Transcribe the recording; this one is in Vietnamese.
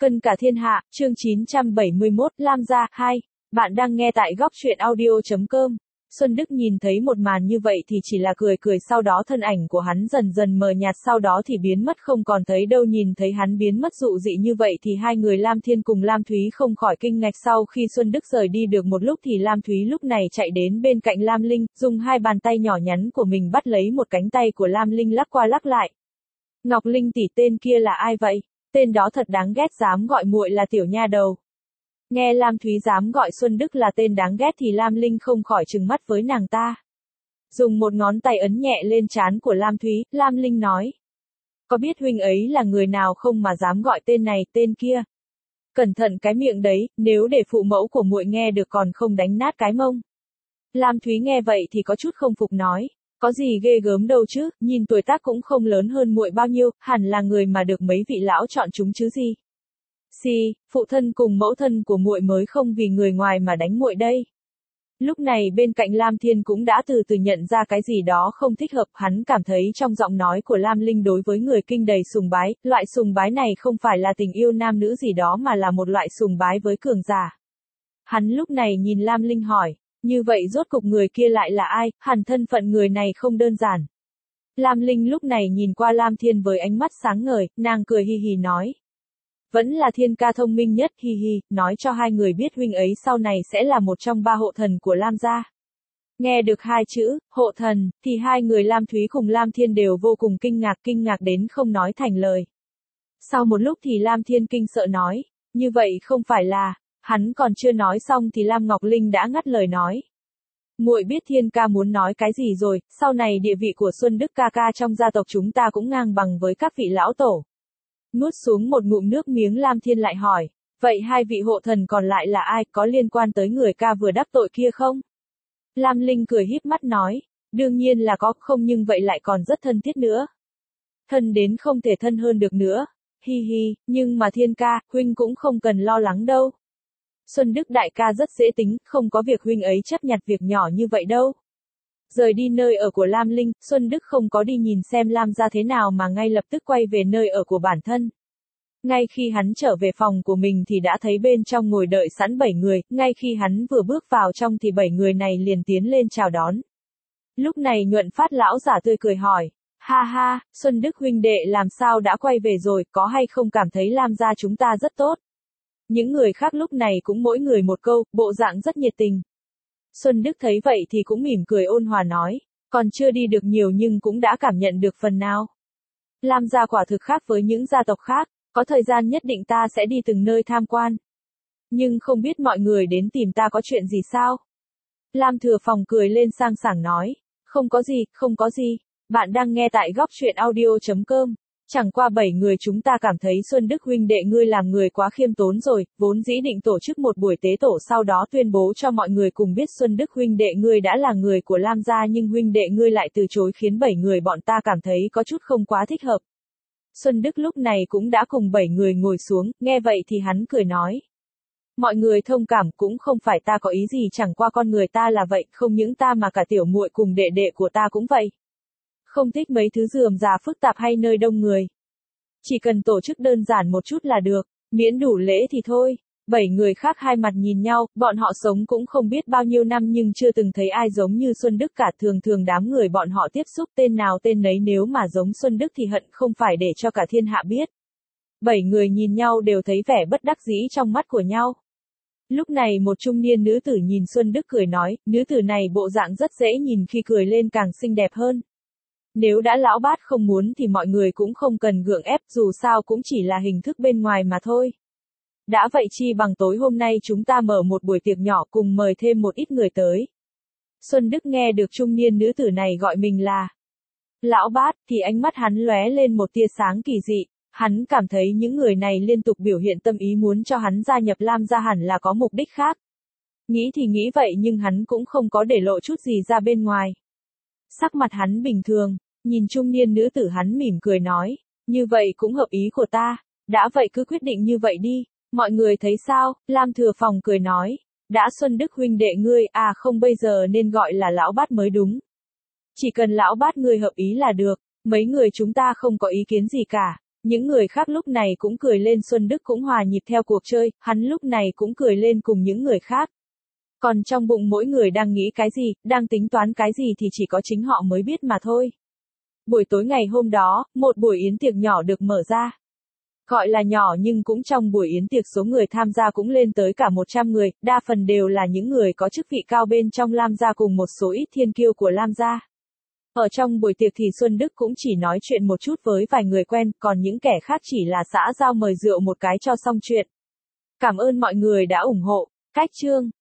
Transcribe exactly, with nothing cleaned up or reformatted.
Cân cả thiên hạ, chương chín trăm bảy mươi mốt, Lam gia, hai. Bạn đang nghe tại góc truyện audio chấm com. Xuân Đức nhìn thấy một màn như vậy thì chỉ là cười cười, sau đó thân ảnh của hắn dần dần mờ nhạt, sau đó thì biến mất không còn thấy đâu. Nhìn thấy hắn biến mất dụ dị như vậy thì hai người Lam Thiên cùng Lam Thúy không khỏi kinh ngạc. Sau khi Xuân Đức rời đi được một lúc thì Lam Thúy lúc này chạy đến bên cạnh Lam Linh, dùng hai bàn tay nhỏ nhắn của mình bắt lấy một cánh tay của Lam Linh lắc qua lắc lại. Ngọc Linh tỷ, tên kia là ai vậy? Tên đó thật đáng ghét, dám gọi muội là tiểu nha đầu. Nghe Lam Thúy dám gọi Xuân Đức là tên đáng ghét thì Lam Linh không khỏi trừng mắt với nàng ta. Dùng một ngón tay ấn nhẹ lên trán của Lam Thúy, Lam Linh nói. Có biết huynh ấy là người nào không mà dám gọi tên này, tên kia? Cẩn thận cái miệng đấy, nếu để phụ mẫu của muội nghe được còn không đánh nát cái mông. Lam Thúy nghe vậy thì có chút không phục nói. Có gì ghê gớm đâu chứ, nhìn tuổi tác cũng không lớn hơn muội bao nhiêu, hẳn là người mà được mấy vị lão chọn chúng chứ gì. Xì, phụ thân cùng mẫu thân của muội mới không vì người ngoài mà đánh muội đây. Lúc này bên cạnh Lam Thiên cũng đã từ từ nhận ra cái gì đó không thích hợp, hắn cảm thấy trong giọng nói của Lam Linh đối với người kinh đầy sùng bái, loại sùng bái này không phải là tình yêu nam nữ gì đó mà là một loại sùng bái với cường giả. Hắn lúc này nhìn Lam Linh hỏi. Như vậy rốt cục người kia lại là ai, hẳn thân phận người này không đơn giản. Lam Linh lúc này nhìn qua Lam Thiên với ánh mắt sáng ngời, nàng cười hi hi nói. Vẫn là Thiên ca thông minh nhất, hi hi, nói cho hai người biết huynh ấy sau này sẽ là một trong ba hộ thần của Lam gia. Nghe được hai chữ, hộ thần, thì hai người Lam Thúy cùng Lam Thiên đều vô cùng kinh ngạc, kinh ngạc đến không nói thành lời. Sau một lúc thì Lam Thiên kinh sợ nói, như vậy không phải là... Hắn còn chưa nói xong thì Lam Ngọc Linh đã ngắt lời nói. Muội biết Thiên ca muốn nói cái gì rồi, sau này địa vị của Xuân Đức ca ca trong gia tộc chúng ta cũng ngang bằng với các vị lão tổ. Nuốt xuống một ngụm nước miếng Lam Thiên lại hỏi, vậy hai vị hộ thần còn lại là ai, có liên quan tới người ca vừa đắc tội kia không? Lam Linh cười híp mắt nói, đương nhiên là có, không nhưng vậy lại còn rất thân thiết nữa. Thân đến không thể thân hơn được nữa. Hi hi, nhưng mà Thiên ca, huynh cũng không cần lo lắng đâu. Xuân Đức đại ca rất dễ tính, không có việc huynh ấy chấp nhặt việc nhỏ như vậy đâu. Rời đi nơi ở của Lam Linh, Xuân Đức không có đi nhìn xem Lam gia thế nào mà ngay lập tức quay về nơi ở của bản thân. Ngay khi hắn trở về phòng của mình thì đã thấy bên trong ngồi đợi sẵn bảy người, ngay khi hắn vừa bước vào trong thì bảy người này liền tiến lên chào đón. Lúc này Nhuận Phát lão giả tươi cười hỏi, ha ha, Xuân Đức huynh đệ làm sao đã quay về rồi, có hay không cảm thấy Lam gia chúng ta rất tốt? Những người khác lúc này cũng mỗi người một câu, bộ dạng rất nhiệt tình. Xuân Đức thấy vậy thì cũng mỉm cười ôn hòa nói, còn chưa đi được nhiều nhưng cũng đã cảm nhận được phần nào. Lam gia quả thực khác với những gia tộc khác, có thời gian nhất định ta sẽ đi từng nơi tham quan. Nhưng không biết mọi người đến tìm ta có chuyện gì sao? Lam Thừa Phòng cười lên sang sảng nói, không có gì, không có gì, bạn đang nghe tại góc truyện audio chấm com. Chẳng qua bảy người chúng ta cảm thấy Xuân Đức huynh đệ ngươi làm người quá khiêm tốn rồi, vốn dĩ định tổ chức một buổi tế tổ sau đó tuyên bố cho mọi người cùng biết Xuân Đức huynh đệ ngươi đã là người của Lam gia nhưng huynh đệ ngươi lại từ chối khiến bảy người bọn ta cảm thấy có chút không quá thích hợp. Xuân Đức lúc này cũng đã cùng bảy người ngồi xuống, nghe vậy thì hắn cười nói. Mọi người thông cảm, cũng không phải ta có ý gì, chẳng qua con người ta là vậy, không những ta mà cả tiểu muội cùng đệ đệ của ta cũng vậy. Không thích mấy thứ rườm rà phức tạp hay nơi đông người. Chỉ cần tổ chức đơn giản một chút là được, miễn đủ lễ thì thôi. Bảy người khác hai mặt nhìn nhau, bọn họ sống cũng không biết bao nhiêu năm nhưng chưa từng thấy ai giống như Xuân Đức cả. Thường thường đám người bọn họ tiếp xúc tên nào tên nấy, nếu mà giống Xuân Đức thì hận không phải để cho cả thiên hạ biết. Bảy người nhìn nhau đều thấy vẻ bất đắc dĩ trong mắt của nhau. Lúc này một trung niên nữ tử nhìn Xuân Đức cười nói, nữ tử này bộ dạng rất dễ nhìn, khi cười lên càng xinh đẹp hơn. Nếu đã lão bát không muốn thì mọi người cũng không cần gượng ép, dù sao cũng chỉ là hình thức bên ngoài mà thôi. Đã vậy chi bằng tối hôm nay chúng ta mở một buổi tiệc nhỏ cùng mời thêm một ít người tới. Xuân Đức nghe được trung niên nữ tử này gọi mình là lão bát thì ánh mắt hắn lóe lên một tia sáng kỳ dị. Hắn cảm thấy những người này liên tục biểu hiện tâm ý muốn cho hắn gia nhập Lam gia hẳn là có mục đích khác. Nghĩ thì nghĩ vậy nhưng hắn cũng không có để lộ chút gì ra bên ngoài. Sắc mặt hắn bình thường, nhìn trung niên nữ tử hắn mỉm cười nói, như vậy cũng hợp ý của ta, đã vậy cứ quyết định như vậy đi, mọi người thấy sao? Lam Thừa Phòng cười nói, đã Xuân Đức huynh đệ ngươi, à không bây giờ nên gọi là lão bát mới đúng. Chỉ cần lão bát ngươi hợp ý là được, mấy người chúng ta không có ý kiến gì cả. Những người khác lúc này cũng cười lên, Xuân Đức cũng hòa nhịp theo cuộc chơi, hắn lúc này cũng cười lên cùng những người khác. Còn trong bụng mỗi người đang nghĩ cái gì, đang tính toán cái gì thì chỉ có chính họ mới biết mà thôi. Buổi tối ngày hôm đó, một buổi yến tiệc nhỏ được mở ra. Gọi là nhỏ nhưng cũng trong buổi yến tiệc số người tham gia cũng lên tới cả một trăm người, đa phần đều là những người có chức vị cao bên trong Lam gia cùng một số ít thiên kiêu của Lam gia. Ở trong buổi tiệc thì Xuân Đức cũng chỉ nói chuyện một chút với vài người quen, còn những kẻ khác chỉ là xã giao mời rượu một cái cho xong chuyện. Cảm ơn mọi người đã ủng hộ. Cách chương